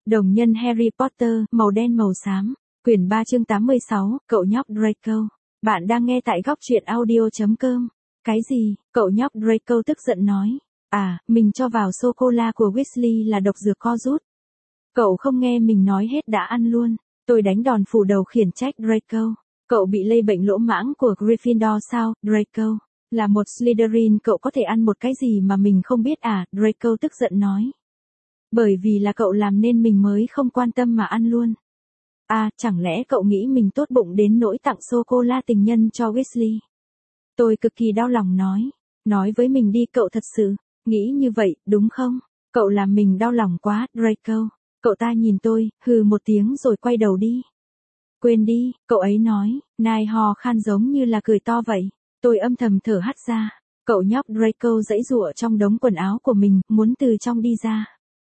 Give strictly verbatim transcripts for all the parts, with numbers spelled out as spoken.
Đồng nhân Harry Potter, màu đen màu xám, quyển ba chương tám mươi sáu, cậu nhóc Draco. Bạn đang nghe tại góc truyện audio chấm com. Cái gì? Cậu nhóc Draco tức giận nói. À, mình cho vào sô-cô-la của Weasley là độc dược co rút. Cậu không nghe mình nói hết đã ăn luôn. Tôi đánh đòn phủ đầu khiển trách Draco. Cậu bị lây bệnh lỗ mãng của Gryffindor sao, Draco? Là một Slytherin cậu có thể ăn một cái gì mà mình không biết à, Draco tức giận nói. Bởi vì là cậu làm nên mình mới không quan tâm mà ăn luôn. À, chẳng lẽ cậu nghĩ mình tốt bụng đến nỗi tặng sô-cô-la tình nhân cho Weasley? Tôi cực kỳ đau lòng nói. Nói với mình đi cậu thật sự, nghĩ như vậy, đúng không? Cậu làm mình đau lòng quá, Draco. Cậu ta nhìn tôi, hừ một tiếng rồi quay đầu đi. Quên đi, cậu ấy nói, nai ho khan giống như là cười to vậy. Tôi âm thầm thở hắt ra. Cậu nhóc Draco giãy giụa trong đống quần áo của mình, muốn từ trong đi ra.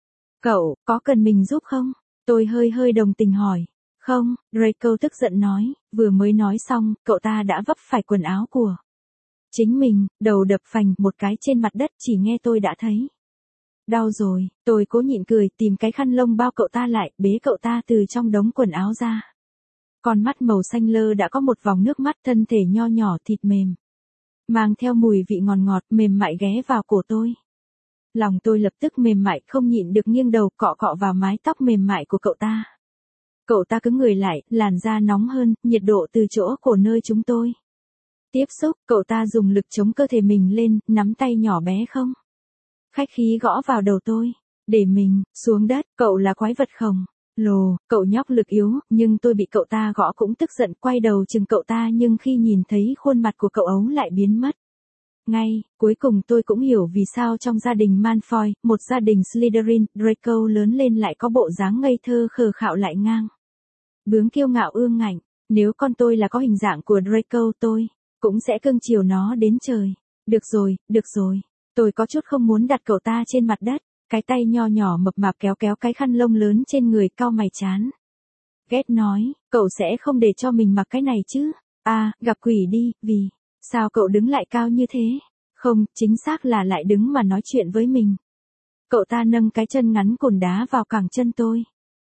Cậu, có cần mình giúp không? Tôi hơi hơi đồng tình hỏi. Không, Draco tức giận nói, vừa mới nói xong, cậu ta đã vấp phải quần áo của chính mình, đầu đập phành một cái trên mặt đất chỉ nghe tôi đã thấy. Đau rồi, tôi cố nhịn cười tìm cái khăn lông bao cậu ta lại, bế cậu ta từ trong đống quần áo ra. Con mắt màu xanh lơ đã có một vòng nước mắt, thân thể nho nhỏ thịt mềm. Mang theo mùi vị ngọt ngọt mềm mại ghé vào cổ tôi. Lòng tôi lập tức mềm mại không nhịn được nghiêng đầu cọ cọ vào mái tóc mềm mại của cậu ta. Cậu ta cứng người lại, làn da nóng hơn, nhiệt độ từ chỗ cổ nơi chúng tôi tiếp xúc, cậu ta dùng lực chống cơ thể mình lên, nắm tay nhỏ bé không khách khí gõ vào đầu tôi. Để mình xuống đất, cậu là quái vật khổng lồ, cậu nhóc lực yếu, nhưng tôi bị cậu ta gõ cũng tức giận quay đầu chừng cậu ta, nhưng khi nhìn thấy khuôn mặt của cậu ấu lại biến mất. Ngay, cuối cùng tôi cũng hiểu vì sao trong gia đình Malfoy, một gia đình Slytherin, Draco lớn lên lại có bộ dáng ngây thơ khờ khạo lại ngang bướng kiêu ngạo ương ngạnh. Nếu con tôi là có hình dạng của Draco tôi cũng sẽ cưng chiều nó đến trời. Được rồi, được rồi. Tôi có chút không muốn đặt cậu ta trên mặt đất. Cái tay nho nhỏ mập mạp kéo kéo cái khăn lông lớn trên người, cau mày chán ghét nói, cậu sẽ không để cho mình mặc cái này chứ? À, gặp quỷ đi, vì sao cậu đứng lại cao như thế? Không, chính xác là lại đứng mà nói chuyện với mình. Cậu ta nâng cái chân ngắn cùn đá vào cẳng chân tôi.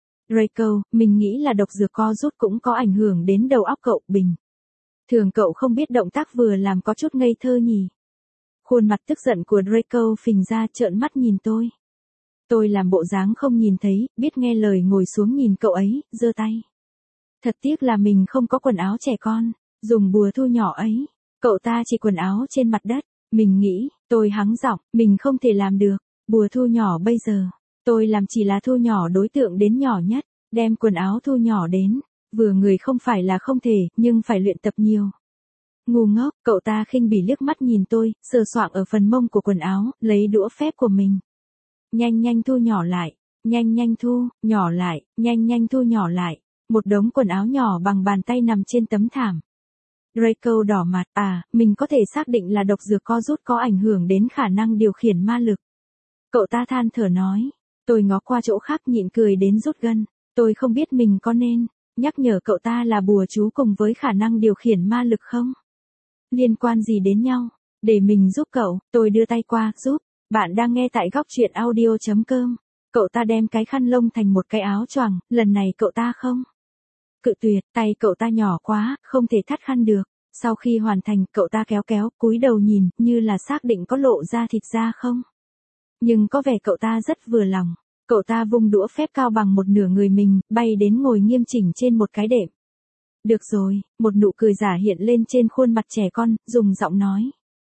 Draco, mình nghĩ là độc dược co rút cũng có ảnh hưởng đến đầu óc cậu, bình thường cậu không biết động tác vừa làm có chút ngây thơ nhỉ? Khuôn mặt tức giận của Draco phình ra trợn mắt nhìn tôi. Tôi làm bộ dáng không nhìn thấy, biết nghe lời ngồi xuống nhìn cậu ấy, giơ tay. Thật tiếc là mình không có quần áo trẻ con, dùng bùa thu nhỏ ấy. Cậu ta chỉ quần áo trên mặt đất, mình nghĩ, tôi hắng giọng, mình không thể làm được. Bùa thu nhỏ bây giờ, tôi làm chỉ là thu nhỏ đối tượng đến nhỏ nhất, đem quần áo thu nhỏ đến, vừa người không phải là không thể, nhưng phải luyện tập nhiều. Ngu ngốc, cậu ta khinh bỉ liếc mắt nhìn tôi, sờ soạng ở phần mông của quần áo, lấy đũa phép của mình. Nhanh nhanh thu nhỏ lại, nhanh nhanh thu, nhỏ lại, nhanh nhanh thu nhỏ lại. Một đống quần áo nhỏ bằng bàn tay nằm trên tấm thảm. Draco đỏ mặt, à, mình có thể xác định là độc dược co rút có ảnh hưởng đến khả năng điều khiển ma lực. Cậu ta than thở nói. Tôi ngó qua chỗ khác nhịn cười đến rút gân. Tôi không biết mình có nên nhắc nhở cậu ta là bùa chú cùng với khả năng điều khiển ma lực không? Liên quan gì đến nhau? Để mình giúp cậu, tôi đưa tay qua, giúp. Bạn đang nghe tại góc truyện audio chấm com. Cậu ta đem cái khăn lông thành một cái áo choàng, lần này cậu ta không cự tuyệt, tay cậu ta nhỏ quá, không thể thắt khăn được. Sau khi hoàn thành, cậu ta kéo kéo, cúi đầu nhìn, như là xác định có lộ ra thịt da không. Nhưng có vẻ cậu ta rất vừa lòng. Cậu ta vung đũa phép cao bằng một nửa người mình, bay đến ngồi nghiêm chỉnh trên một cái đệm. Được rồi, một nụ cười giả hiện lên trên khuôn mặt trẻ con, dùng giọng nói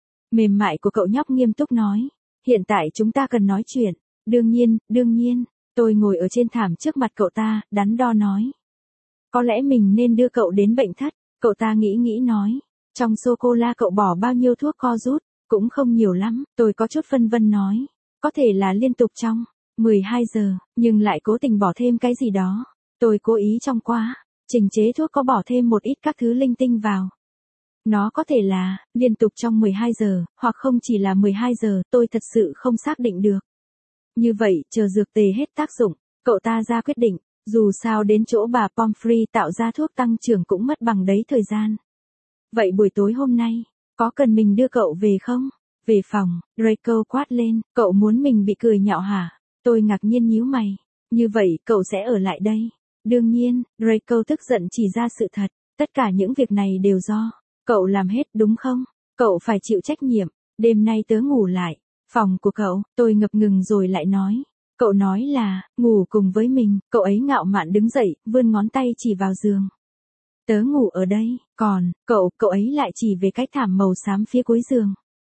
mềm mại của cậu nhóc nghiêm túc nói. Hiện tại chúng ta cần nói chuyện. Đương nhiên, đương nhiên. Tôi ngồi ở trên thảm trước mặt cậu ta, đắn đo nói. Có lẽ mình nên đưa cậu đến bệnh thất. Cậu ta nghĩ nghĩ nói. Trong sô-cô-la cậu bỏ bao nhiêu thuốc co rút? Cũng không nhiều lắm. Tôi có chút phân vân nói. Có thể là liên tục trong mười hai giờ, nhưng lại cố tình bỏ thêm cái gì đó. Tôi cố ý trong quá trình chế thuốc có bỏ thêm một ít các thứ linh tinh vào. Nó có thể là liên tục trong mười hai giờ, hoặc không chỉ là mười hai giờ, tôi thật sự không xác định được. Như vậy, chờ dược tề hết tác dụng, cậu ta ra quyết định, dù sao đến chỗ bà Pomfrey tạo ra thuốc tăng trưởng cũng mất bằng đấy thời gian. Vậy buổi tối hôm nay, có cần mình đưa cậu về không? Về phòng, Draco quát lên, cậu muốn mình bị cười nhạo hả? Tôi ngạc nhiên nhíu mày. Như vậy cậu sẽ ở lại đây. Đương nhiên, Draco tức giận chỉ ra sự thật. Tất cả những việc này đều do cậu làm hết đúng không? Cậu phải chịu trách nhiệm. Đêm nay tớ ngủ lại. Phòng của cậu, tôi ngập ngừng rồi lại nói. Cậu nói là, ngủ cùng với mình. Cậu ấy ngạo mạn đứng dậy, vươn ngón tay chỉ vào giường. Tớ ngủ ở đây, còn, cậu, cậu ấy lại chỉ về cái thảm màu xám phía cuối giường.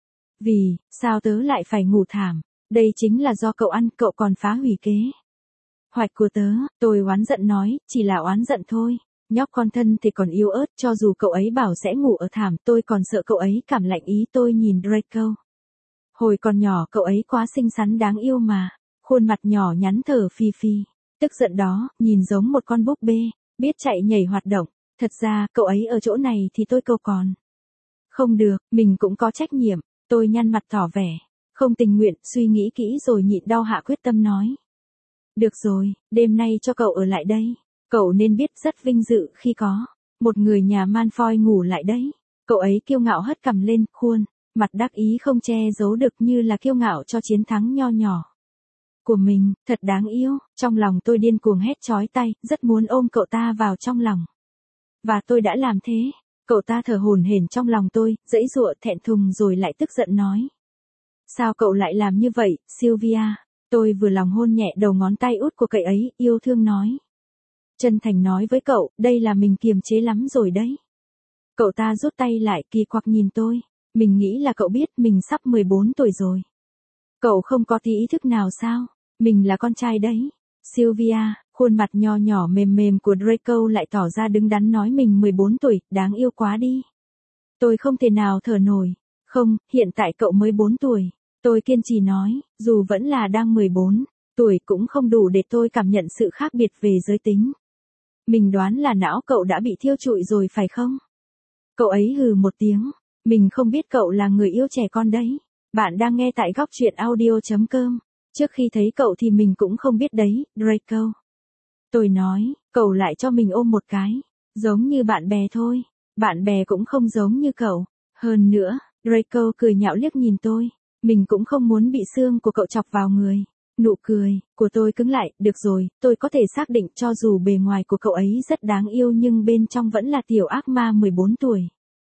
Vì, sao tớ lại phải ngủ thảm? Đây chính là do cậu ăn, cậu còn phá hủy kế hoạch của tớ. Tôi oán giận nói, chỉ là oán giận thôi. Nhóc con thân thì còn yếu ớt, cho dù cậu ấy bảo sẽ ngủ ở thảm, tôi còn sợ cậu ấy cảm lạnh ý. Tôi nhìn Draco. Hồi còn nhỏ cậu ấy quá xinh xắn đáng yêu mà. Khuôn mặt nhỏ nhắn thở phì phì. Tức giận đó, nhìn giống một con búp bê, biết chạy nhảy hoạt động. Thật ra, cậu ấy ở chỗ này thì tôi câu còn. Không được, mình cũng có trách nhiệm. Tôi nhăn mặt tỏ vẻ. Không tình nguyện, suy nghĩ kỹ rồi nhịn đau hạ quyết tâm nói. Được rồi, đêm nay cho cậu ở lại đây. Cậu nên biết rất vinh dự khi có một người nhà Malfoy ngủ lại đấy. Cậu ấy kiêu ngạo hất cằm lên, khuôn mặt đắc ý không che giấu được như là kiêu ngạo cho chiến thắng nho nhỏ của mình. Thật đáng yêu. Trong lòng tôi điên cuồng hét chói tay, rất muốn ôm cậu ta vào trong lòng. Và tôi đã làm thế. Cậu ta thở hổn hển trong lòng tôi, giãy giụa thẹn thùng rồi lại tức giận nói. Sao cậu lại làm như vậy, Sylvia? Tôi vừa lòng hôn nhẹ đầu ngón tay út của cậu ấy, yêu thương nói. Chân thành nói với cậu, đây là mình kiềm chế lắm rồi đấy. Cậu ta rút tay lại kỳ quặc nhìn tôi. Mình nghĩ là cậu biết mình sắp mười bốn tuổi rồi. Cậu không có tí ý thức nào sao? Mình là con trai đấy. Sylvia, khuôn mặt nho nhỏ mềm mềm của Draco lại tỏ ra đứng đắn nói mình mười bốn tuổi, đáng yêu quá đi. Tôi không thể nào thở nổi. Không, hiện tại cậu mới bốn tuổi. Tôi kiên trì nói, dù vẫn là đang mười bốn tuổi cũng không đủ để tôi cảm nhận sự khác biệt về giới tính. Mình đoán là não cậu đã bị thiêu trụi rồi phải không? Cậu ấy hừ một tiếng. Mình không biết cậu là người yêu trẻ con đấy. Bạn đang nghe tại góc truyện audio chấm com. Trước khi thấy cậu thì mình cũng không biết đấy, Draco. Tôi nói, cậu lại cho mình ôm một cái. Giống như bạn bè thôi. Bạn bè cũng không giống như cậu. Hơn nữa, Draco cười nhạo liếc nhìn tôi. Mình cũng không muốn bị xương của cậu chọc vào người. Nụ cười của tôi cứng lại, được rồi, tôi có thể xác định cho dù bề ngoài của cậu ấy rất đáng yêu nhưng bên trong vẫn là tiểu ác ma mười bốn tuổi.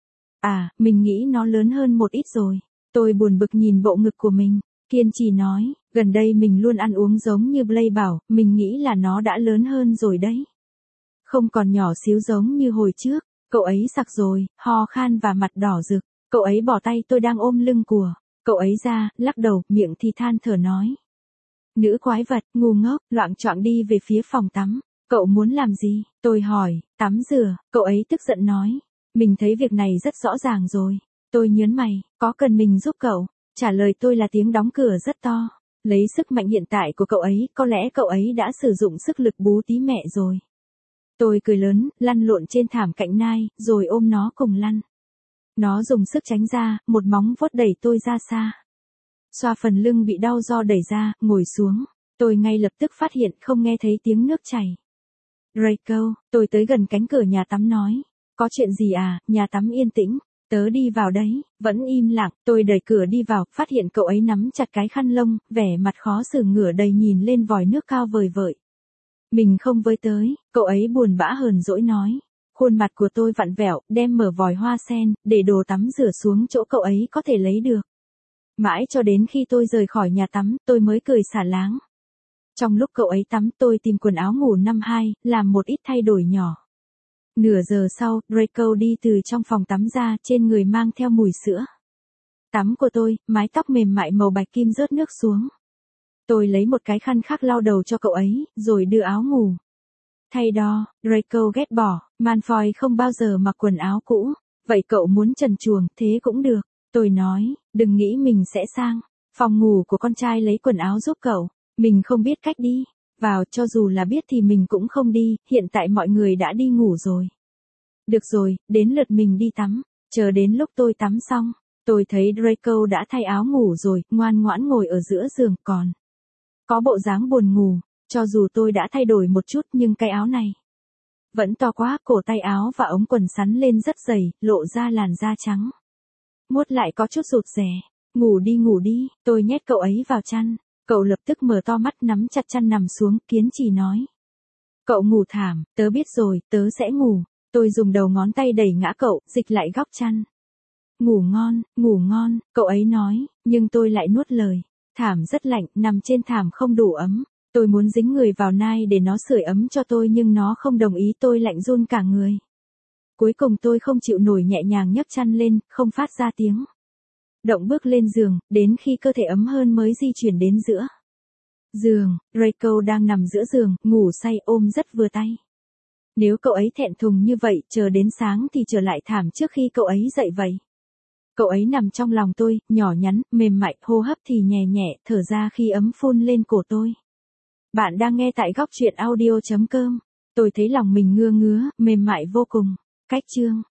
À, mình nghĩ nó lớn hơn một ít rồi. Tôi buồn bực nhìn bộ ngực của mình, kiên trì nói, gần đây mình luôn ăn uống giống như Blake bảo, mình nghĩ là nó đã lớn hơn rồi đấy. Không còn nhỏ xíu giống như hồi trước, cậu ấy sặc rồi, ho khan và mặt đỏ rực, cậu ấy bỏ tay tôi đang ôm lưng của cậu ấy ra, lắc đầu, miệng thì than thở nói. Nữ quái vật, ngu ngốc, loạng choạng đi về phía phòng tắm. Cậu muốn làm gì? Tôi hỏi, tắm rửa, cậu ấy tức giận nói. Mình thấy việc này rất rõ ràng rồi. Tôi nhớn mày, có cần mình giúp cậu? Trả lời tôi là tiếng đóng cửa rất to. Lấy sức mạnh hiện tại của cậu ấy, có lẽ cậu ấy đã sử dụng sức lực bú tí mẹ rồi. Tôi cười lớn, lăn lộn trên thảm cạnh nai, rồi ôm nó cùng lăn. Nó dùng sức tránh ra, một móng vuốt đẩy tôi ra xa. Xoa phần lưng bị đau do đẩy ra, ngồi xuống. Tôi ngay lập tức phát hiện không nghe thấy tiếng nước chảy. Draco, tôi tới gần cánh cửa nhà tắm nói. Có chuyện gì à, nhà tắm yên tĩnh. Tớ đi vào đấy, vẫn im lặng. Tôi đẩy cửa đi vào, phát hiện cậu ấy nắm chặt cái khăn lông, vẻ mặt khó xử ngửa đầy nhìn lên vòi nước cao vời vợi. Mình không với tới, cậu ấy buồn bã hờn dỗi nói. Khuôn mặt của tôi vặn vẹo, đem mở vòi hoa sen, để đồ tắm rửa xuống chỗ cậu ấy có thể lấy được. Mãi cho đến khi tôi rời khỏi nhà tắm, tôi mới cười xả láng. Trong lúc cậu ấy tắm, tôi tìm quần áo ngủ năm hai, làm một ít thay đổi nhỏ. Nửa giờ sau, Draco đi từ trong phòng tắm ra, trên người mang theo mùi sữa tắm của tôi, mái tóc mềm mại màu bạch kim rớt nước xuống. Tôi lấy một cái khăn khác lau đầu cho cậu ấy, rồi đưa áo ngủ. Thay đo, Draco ghét bỏ, Malfoy không bao giờ mặc quần áo cũ. Vậy cậu muốn trần truồng, thế cũng được. Tôi nói, đừng nghĩ mình sẽ sang phòng ngủ của con trai lấy quần áo giúp cậu. Mình không biết cách đi vào, cho dù là biết thì mình cũng không đi, hiện tại mọi người đã đi ngủ rồi. Được rồi, đến lượt mình đi tắm. Chờ đến lúc tôi tắm xong, tôi thấy Draco đã thay áo ngủ rồi, ngoan ngoãn ngồi ở giữa giường, còn có bộ dáng buồn ngủ. Cho dù tôi đã thay đổi một chút nhưng cái áo này vẫn to quá, cổ tay áo và ống quần sắn lên rất dày, lộ ra làn da trắng muốt lại có chút rụt rè. Ngủ đi ngủ đi, tôi nhét cậu ấy vào chăn. Cậu Cậu lập tức mở to mắt nắm chặt chăn nằm xuống, kiên trì nói. Cậu ngủ thảm, tớ biết rồi, tớ sẽ ngủ. Tôi dùng đầu ngón tay đẩy ngã cậu, dịch lại góc chăn. Ngủ ngon, ngủ ngon, cậu ấy nói, nhưng tôi lại nuốt lời. Thảm rất lạnh, nằm trên thảm không đủ ấm. Tôi muốn dính người vào nai để nó sưởi ấm cho tôi nhưng nó không đồng ý, tôi lạnh run cả người. Cuối cùng tôi không chịu nổi nhẹ nhàng nhấc chăn lên, không phát ra tiếng động bước lên giường, đến khi cơ thể ấm hơn mới di chuyển đến giữa giường. Draco đang nằm giữa giường, ngủ say ôm rất vừa tay. Nếu cậu ấy thẹn thùng như vậy, chờ đến sáng thì trở lại thảm trước khi cậu ấy dậy vậy. Cậu ấy nằm trong lòng tôi, nhỏ nhắn, mềm mại, hô hấp thì nhẹ nhẹ, thở ra khi ấm phun lên cổ tôi. Bạn đang nghe tại góc truyện audio chấm com. Tôi thấy lòng mình ngưa ngứa, mềm mại vô cùng. Cách chương